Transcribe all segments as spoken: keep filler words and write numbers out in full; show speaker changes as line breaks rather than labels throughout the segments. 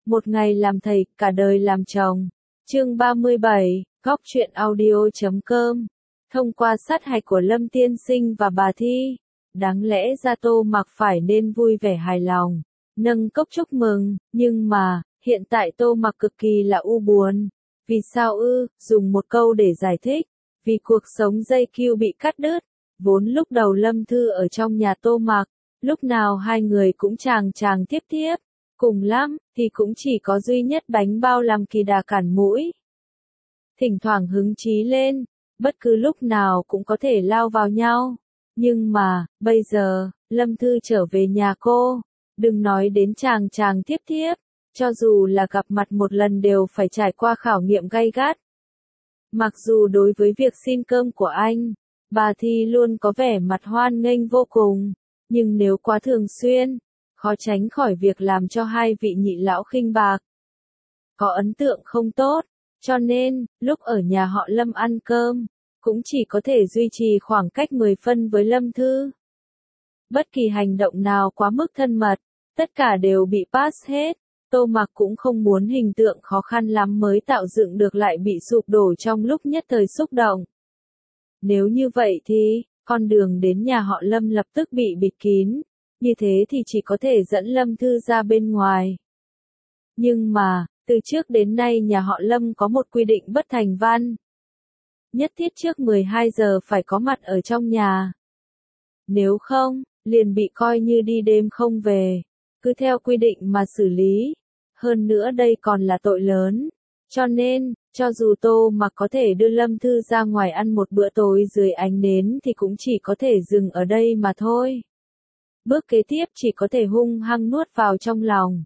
Một ngày làm thầy, cả đời làm chồng. Chương ba mươi bảy, góc truyện audio chấm com. Thông qua sát hạch của Lâm Tiên Sinh và bà Thi, đáng lẽ ra Tô Mặc phải nên vui vẻ hài lòng, nâng cốc chúc mừng, nhưng mà, hiện tại Tô Mặc cực kỳ là u buồn. Vì sao ư? Dùng một câu để giải thích, vì cuộc sống dây cưu bị cắt đứt. Vốn lúc đầu Lâm Thư ở trong nhà Tô Mặc, lúc nào hai người cũng chàng chàng tiếp tiếp, cùng lắm, thì cũng chỉ có duy nhất bánh bao làm kỳ đà cản mũi. Thỉnh thoảng hứng chí lên, bất cứ lúc nào cũng có thể lao vào nhau. Nhưng mà, bây giờ, Lâm Thư trở về nhà cô, đừng nói đến chàng chàng tiếp tiếp, cho dù là gặp mặt một lần đều phải trải qua khảo nghiệm gay gắt. Mặc dù đối với việc xin cơm của anh, bà Thi luôn có vẻ mặt hoan nghênh vô cùng, nhưng nếu quá thường xuyên, khó tránh khỏi việc làm cho hai vị nhị lão khinh bạc. Có ấn tượng không tốt, cho nên, lúc ở nhà họ Lâm ăn cơm, cũng chỉ có thể duy trì khoảng cách mười phân với Lâm Thư. Bất kỳ hành động nào quá mức thân mật, tất cả đều bị pass hết. Tô Mặc cũng không muốn hình tượng khó khăn lắm mới tạo dựng được lại bị sụp đổ trong lúc nhất thời xúc động. Nếu như vậy thì, con đường đến nhà họ Lâm lập tức bị bịt kín, như thế thì chỉ có thể dẫn Lâm Thư ra bên ngoài. Nhưng mà, từ trước đến nay nhà họ Lâm có một quy định bất thành văn. Nhất thiết trước mười hai giờ phải có mặt ở trong nhà. Nếu không, liền bị coi như đi đêm không về. Cứ theo quy định mà xử lý. Hơn nữa đây còn là tội lớn. Cho nên, cho dù Tô Mặc có thể đưa Lâm Thư ra ngoài ăn một bữa tối dưới ánh nến thì cũng chỉ có thể dừng ở đây mà thôi. Bước kế tiếp chỉ có thể hung hăng nuốt vào trong lòng.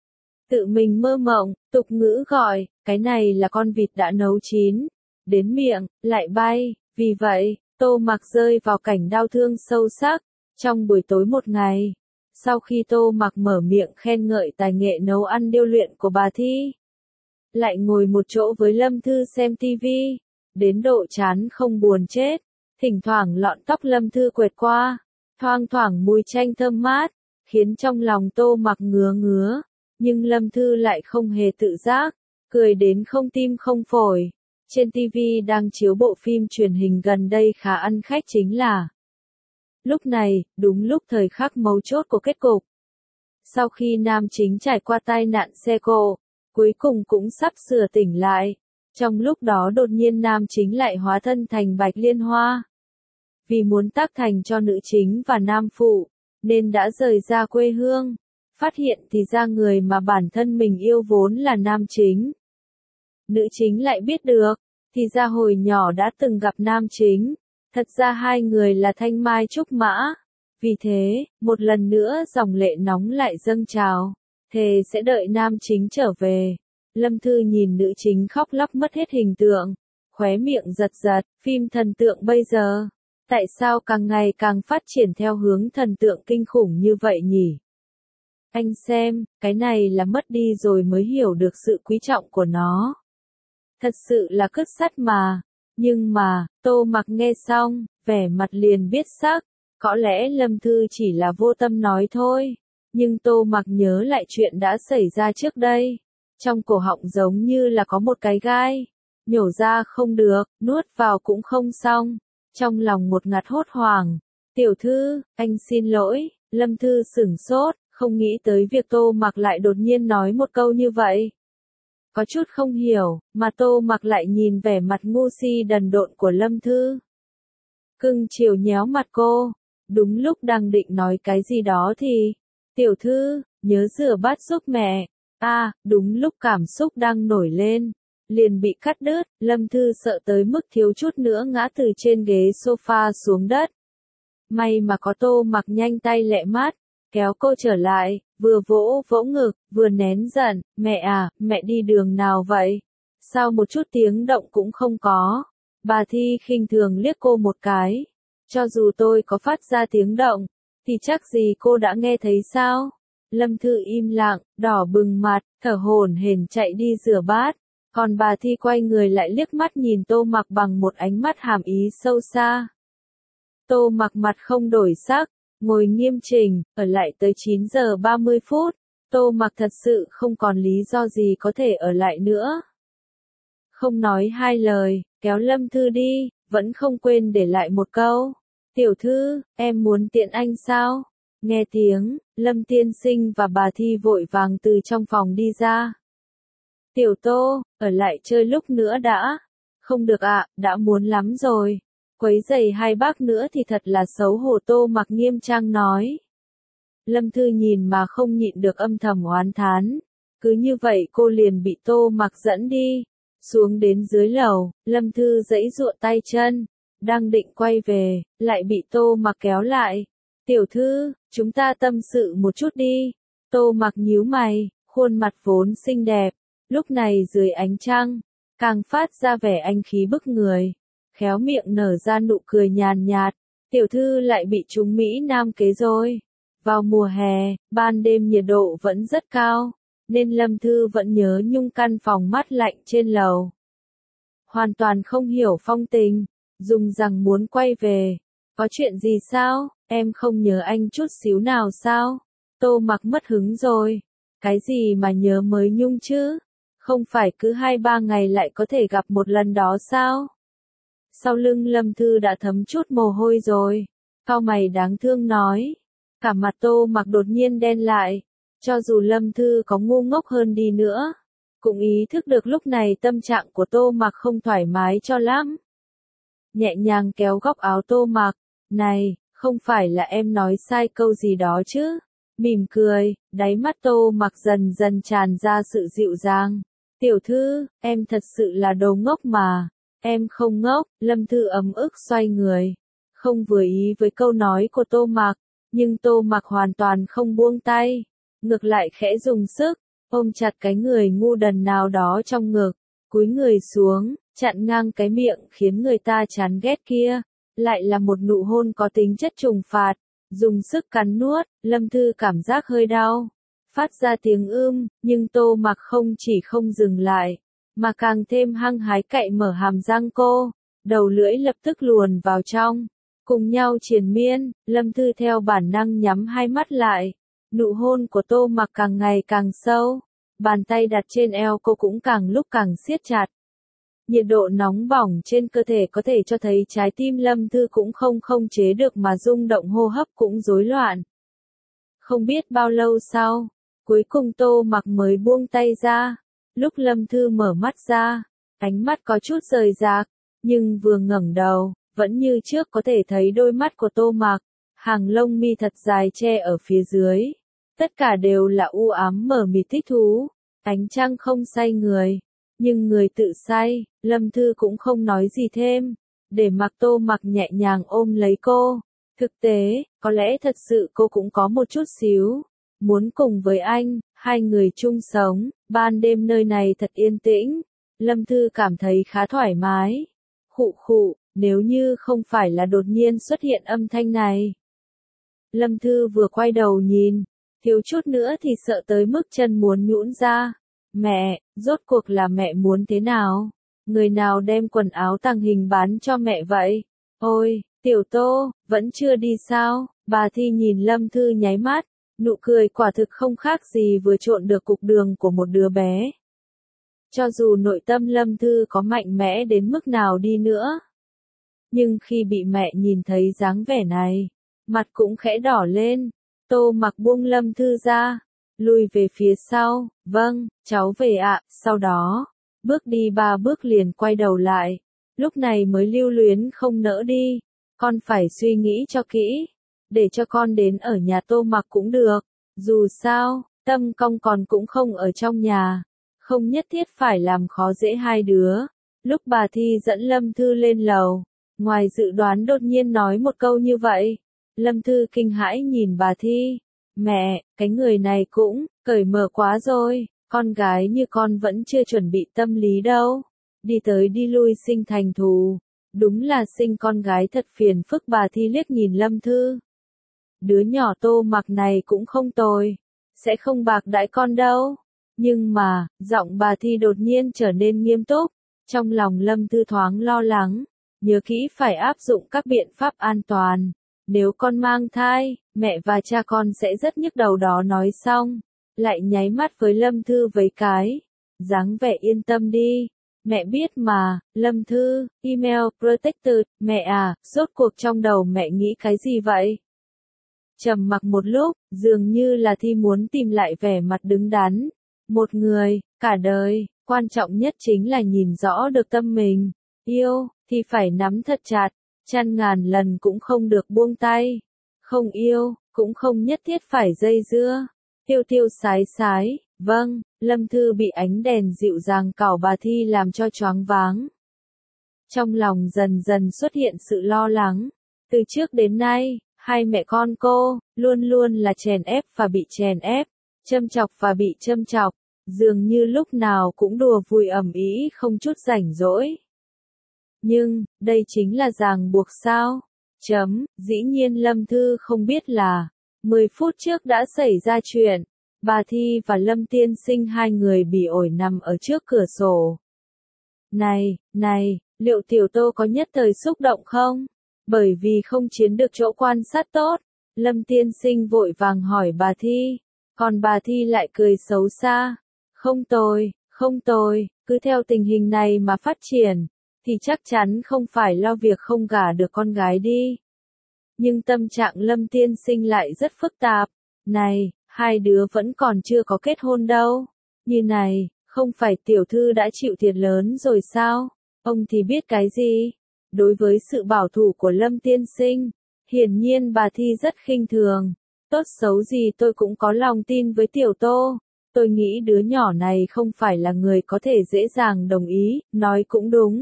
Tự mình mơ mộng, tục ngữ gọi, cái này là con vịt đã nấu chín. Đến miệng, lại bay. Vì vậy, Tô Mặc rơi vào cảnh đau thương sâu sắc. Trong buổi tối một ngày, sau khi Tô Mặc mở miệng khen ngợi tài nghệ nấu ăn điêu luyện của bà Thi, lại ngồi một chỗ với Lâm Thư xem tivi, đến độ chán không buồn chết, thỉnh thoảng lọn tóc Lâm Thư quẹt qua, thoang thoảng mùi chanh thơm mát, khiến trong lòng Tô Mặc ngứa ngứa, nhưng Lâm Thư lại không hề tự giác, cười đến không tim không phổi. Trên tivi đang chiếu bộ phim truyền hình gần đây khá ăn khách chính là. Lúc này, đúng lúc thời khắc mấu chốt của kết cục. Sau khi nam chính trải qua tai nạn xe cộ, cuối cùng cũng sắp sửa tỉnh lại. Trong lúc đó đột nhiên nam chính lại hóa thân thành Bạch Liên Hoa. Vì muốn tác thành cho nữ chính và nam phụ, nên đã rời ra quê hương. Phát hiện thì ra người mà bản thân mình yêu vốn là nam chính. Nữ chính lại biết được, thì ra hồi nhỏ đã từng gặp nam chính. Thật ra hai người là thanh mai trúc mã. Vì thế, một lần nữa dòng lệ nóng lại dâng trào. Thề sẽ đợi nam chính trở về. Lâm Thư nhìn nữ chính khóc lóc mất hết hình tượng. Khóe miệng giật giật, phim thần tượng bây giờ. Tại sao càng ngày càng phát triển theo hướng thần tượng kinh khủng như vậy nhỉ? Anh xem, cái này là mất đi rồi mới hiểu được sự quý trọng của nó. Thật sự là cứt sắt mà. Nhưng mà, Tô Mặc nghe xong, vẻ mặt liền biết sắc. Có lẽ Lâm Thư chỉ là vô tâm nói thôi. Nhưng Tô Mặc nhớ lại chuyện đã xảy ra trước đây. Trong cổ họng giống như là có một cái gai. Nhổ ra không được, nuốt vào cũng không xong. Trong lòng một ngạt hốt hoảng. Tiểu thư, anh xin lỗi. Lâm Thư sửng sốt, không nghĩ tới việc Tô Mặc lại đột nhiên nói một câu như vậy. Có chút không hiểu, mà Tô Mặc lại nhìn vẻ mặt ngu si đần độn của Lâm Thư. Cưng chiều nhéo mặt cô. Đúng lúc đang định nói cái gì đó thì, tiểu thư, nhớ rửa bát giúp mẹ. À, đúng lúc cảm xúc đang nổi lên, liền bị cắt đứt. Lâm Thư sợ tới mức thiếu chút nữa ngã từ trên ghế sofa xuống đất. May mà có Tô Mặc nhanh tay lẹ mắt, kéo cô trở lại, vừa vỗ vỗ ngực, vừa nén giận. Mẹ à, mẹ đi đường nào vậy? Sao một chút tiếng động cũng không có? Bà Thi khinh thường liếc cô một cái. Cho dù tôi có phát ra tiếng động, thì chắc gì cô đã nghe thấy sao? Lâm Thư im lặng, đỏ bừng mặt, thở hổn hển chạy đi rửa bát. Còn bà Thi quay người lại liếc mắt nhìn Tô Mặc bằng một ánh mắt hàm ý sâu xa. Tô Mặc mặt không đổi sắc, ngồi nghiêm chỉnh, ở lại tới chín giờ ba mươi phút. Tô Mặc thật sự không còn lý do gì có thể ở lại nữa. Không nói hai lời, kéo Lâm Thư đi, vẫn không quên để lại một câu. Tiểu thư, em muốn tiện anh sao? Nghe tiếng, Lâm tiên sinh và bà Thi vội vàng từ trong phòng đi ra. Tiểu Tô, ở lại chơi lúc nữa đã. Không được ạ, đã muốn lắm rồi. Quấy giày hai bác nữa thì thật là xấu hổ, Tô Mặc nghiêm trang nói. Lâm Thư nhìn mà không nhịn được âm thầm oán thán. Cứ như vậy cô liền bị Tô Mặc dẫn đi. Xuống đến dưới lầu, Lâm Thư giãy giụa tay chân. Đang định quay về, lại bị Tô Mặc kéo lại. Tiểu thư, chúng ta tâm sự một chút đi. Tô Mặc nhíu mày, khuôn mặt vốn xinh đẹp. Lúc này dưới ánh trăng, càng phát ra vẻ anh khí bức người. Khéo miệng nở ra nụ cười nhàn nhạt. Tiểu thư lại bị trúng Mỹ Nam kế rồi. Vào mùa hè, ban đêm nhiệt độ vẫn rất cao, nên Lâm Thư vẫn nhớ nhung căn phòng mát lạnh trên lầu. Hoàn toàn không hiểu phong tình, dùng rằng muốn quay về. Có chuyện gì sao, em không nhớ anh chút xíu nào sao? Tô Mặc mất hứng rồi. Cái gì mà nhớ mới nhung chứ? Không phải cứ hai ba ngày lại có thể gặp một lần đó sao? Sau lưng Lâm Thư đã thấm chút mồ hôi rồi. Cau mày đáng thương nói. Cả mặt Tô Mặc đột nhiên đen lại. Cho dù Lâm Thư có ngu ngốc hơn đi nữa, cũng ý thức được lúc này tâm trạng của Tô Mặc không thoải mái cho lắm. Nhẹ nhàng kéo góc áo Tô Mặc. Này, không phải là em nói sai câu gì đó chứ? Mỉm cười, đáy mắt Tô Mặc dần dần tràn ra sự dịu dàng. Tiểu thư, em thật sự là đồ ngốc mà. Em không ngốc, Lâm Thư ấm ức xoay người. Không vừa ý với câu nói của Tô Mặc, nhưng Tô Mặc hoàn toàn không buông tay. Ngược lại khẽ dùng sức, ôm chặt cái người ngu đần nào đó trong ngực, cúi người xuống, chặn ngang cái miệng khiến người ta chán ghét kia. Lại là một nụ hôn có tính chất trừng phạt, dùng sức cắn nuốt, Lâm Thư cảm giác hơi đau, phát ra tiếng ưm, nhưng Tô Mặc không chỉ không dừng lại, mà càng thêm hăng hái cạy mở hàm răng cô, đầu lưỡi lập tức luồn vào trong, cùng nhau triền miên, Lâm Thư theo bản năng nhắm hai mắt lại, nụ hôn của Tô Mặc càng ngày càng sâu, bàn tay đặt trên eo cô cũng càng lúc càng siết chặt. Nhiệt độ nóng bỏng trên cơ thể có thể cho thấy trái tim Lâm Thư cũng không không chế được mà rung động, hô hấp cũng rối loạn. Không biết bao lâu sau, cuối cùng Tô Mặc mới buông tay ra. Lúc Lâm Thư mở mắt ra, ánh mắt có chút rời rạc, nhưng vừa ngẩng đầu, vẫn như trước có thể thấy đôi mắt của Tô Mặc, hàng lông mi thật dài che ở phía dưới. Tất cả đều là u ám mờ mịt thích thú, ánh trăng không say người. Nhưng người tự say, Lâm Thư cũng không nói gì thêm, để mặc Tô Mặc nhẹ nhàng ôm lấy cô. Thực tế, có lẽ thật sự cô cũng có một chút xíu muốn cùng với anh, hai người chung sống, ban đêm nơi này thật yên tĩnh, Lâm Thư cảm thấy khá thoải mái. Khụ khụ, nếu như không phải là đột nhiên xuất hiện âm thanh này. Lâm Thư vừa quay đầu nhìn, thiếu chút nữa thì sợ tới mức chân muốn nhũn ra. Mẹ, rốt cuộc là mẹ muốn thế nào? Người nào đem quần áo tàng hình bán cho mẹ vậy? Ôi, Tiểu Tô, vẫn chưa đi sao? Bà Thi nhìn Lâm Thư nháy mắt, nụ cười quả thực không khác gì vừa trộn được cục đường của một đứa bé. Cho dù nội tâm Lâm Thư có mạnh mẽ đến mức nào đi nữa, nhưng khi bị mẹ nhìn thấy dáng vẻ này, mặt cũng khẽ đỏ lên. Tô Mặc buông Lâm Thư ra, lùi về phía sau. Vâng, cháu về ạ. Sau đó, bước đi ba bước liền quay đầu lại, lúc này mới lưu luyến không nỡ đi. Con phải suy nghĩ cho kỹ, để cho con đến ở nhà Tô Mặc cũng được. Dù sao, Tâm Công còn cũng không ở trong nhà, không nhất thiết phải làm khó dễ hai đứa. Lúc bà Thi dẫn Lâm Thư lên lầu, ngoài dự đoán đột nhiên nói một câu như vậy. Lâm Thư kinh hãi nhìn bà Thi. Mẹ, cái người này cũng cởi mở quá rồi, con gái như con vẫn chưa chuẩn bị tâm lý đâu. Đi tới đi lui sinh thành thù. Đúng là sinh con gái thật phiền phức, bà Thi liếc nhìn Lâm Thư. Đứa nhỏ Tô Mặc này cũng không tồi, sẽ không bạc đãi con đâu. Nhưng mà, giọng bà Thi đột nhiên trở nên nghiêm túc, trong lòng Lâm Thư thoáng lo lắng, nhớ kỹ phải áp dụng các biện pháp an toàn. Nếu con mang thai, mẹ và cha con sẽ rất nhức đầu đó. Nói xong, lại nháy mắt với Lâm Thư với cái dáng vẻ yên tâm đi. Mẹ biết mà, Lâm Thư, email protected, mẹ à, rốt cuộc trong đầu mẹ nghĩ cái gì vậy? Trầm mặc một lúc, dường như là Thi muốn tìm lại vẻ mặt đứng đắn. Một người, cả đời, quan trọng nhất chính là nhìn rõ được tâm mình. Yêu, thì phải nắm thật chặt, trăm ngàn lần cũng không được buông tay. Không yêu, cũng không nhất thiết phải dây dưa. Tiêu tiêu sái sái, vâng, Lâm Thư bị ánh đèn dịu dàng cảo bà Thi làm cho choáng váng. Trong lòng dần dần xuất hiện sự lo lắng. Từ trước đến nay, hai mẹ con cô, luôn luôn là chèn ép và bị chèn ép, châm chọc và bị châm chọc, dường như lúc nào cũng đùa vui ầm ĩ không chút rảnh rỗi. Nhưng, đây chính là ràng buộc sao? Chấm, dĩ nhiên Lâm Thư không biết là, mười phút trước đã xảy ra chuyện, bà Thi và Lâm Tiên Sinh hai người bỉ ổi nằm ở trước cửa sổ. Này, này, liệu Tiểu Tô có nhất thời xúc động không? Bởi vì không chiếm được chỗ quan sát tốt, Lâm Tiên Sinh vội vàng hỏi bà Thi, còn bà Thi lại cười xấu xa. Không tồi, không tồi, cứ theo tình hình này mà phát triển, thì chắc chắn không phải lo việc không gả được con gái đi. Nhưng tâm trạng Lâm Tiên Sinh lại rất phức tạp. Này, hai đứa vẫn còn chưa có kết hôn đâu. Như này, không phải tiểu thư đã chịu thiệt lớn rồi sao? Ông thì biết cái gì? Đối với sự bảo thủ của Lâm Tiên Sinh, hiển nhiên bà Thi rất khinh thường. Tốt xấu gì tôi cũng có lòng tin với Tiểu Tô. Tôi nghĩ đứa nhỏ này không phải là người có thể dễ dàng đồng ý, nói cũng đúng.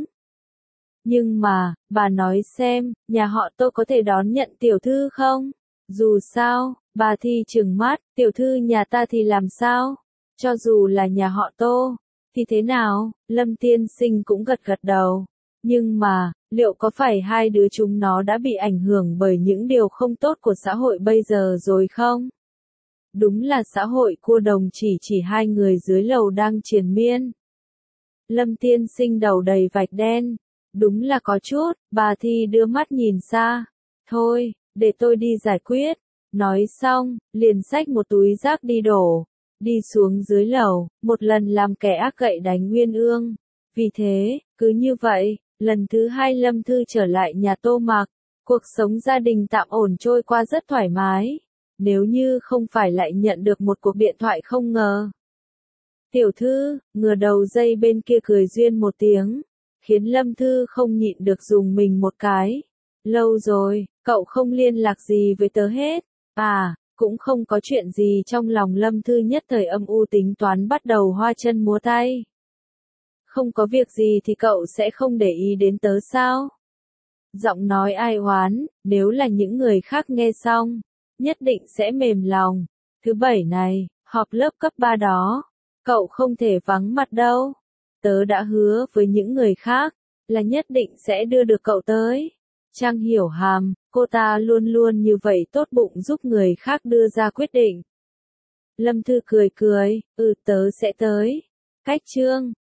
Nhưng mà, bà nói xem, nhà họ Tô có thể đón nhận tiểu thư không? Dù sao, bà Thi trừng mắt, tiểu thư nhà ta thì làm sao? Cho dù là nhà họ Tô, thì thế nào? Lâm Tiên Sinh cũng gật gật đầu. Nhưng mà, liệu có phải hai đứa chúng nó đã bị ảnh hưởng bởi những điều không tốt của xã hội bây giờ rồi không? Đúng là xã hội cua đồng chỉ chỉ hai người dưới lầu đang triền miên. Lâm Tiên Sinh đầu đầy vạch đen. Đúng là có chút, bà Thi đưa mắt nhìn xa. Thôi, để tôi đi giải quyết. Nói xong, liền xách một túi rác đi đổ. Đi xuống dưới lầu, một lần làm kẻ ác gậy đánh Nguyên Ương. Vì thế, cứ như vậy, lần thứ hai Lâm Thư trở lại nhà Tô Mạc. Cuộc sống gia đình tạm ổn trôi qua rất thoải mái. Nếu như không phải lại nhận được một cuộc điện thoại không ngờ. Tiểu thư, ngửa đầu dây bên kia cười duyên một tiếng. Khiến Lâm Thư không nhịn được dùng mình một cái. Lâu rồi, cậu không liên lạc gì với tớ hết. À, cũng không có chuyện gì trong lòng Lâm Thư nhất thời âm u tính toán bắt đầu hoa chân múa tay. Không có việc gì thì cậu sẽ không để ý đến tớ sao? Giọng nói ai oán, nếu là những người khác nghe xong, nhất định sẽ mềm lòng. Thứ bảy này, họp lớp cấp ba đó, cậu không thể vắng mặt đâu. Tớ đã hứa với những người khác, là nhất định sẽ đưa được cậu tới. Trang Hiểu Hàm, cô ta luôn luôn như vậy tốt bụng giúp người khác đưa ra quyết định. Lâm Thư cười cười, ừ tớ sẽ tới. Cách chương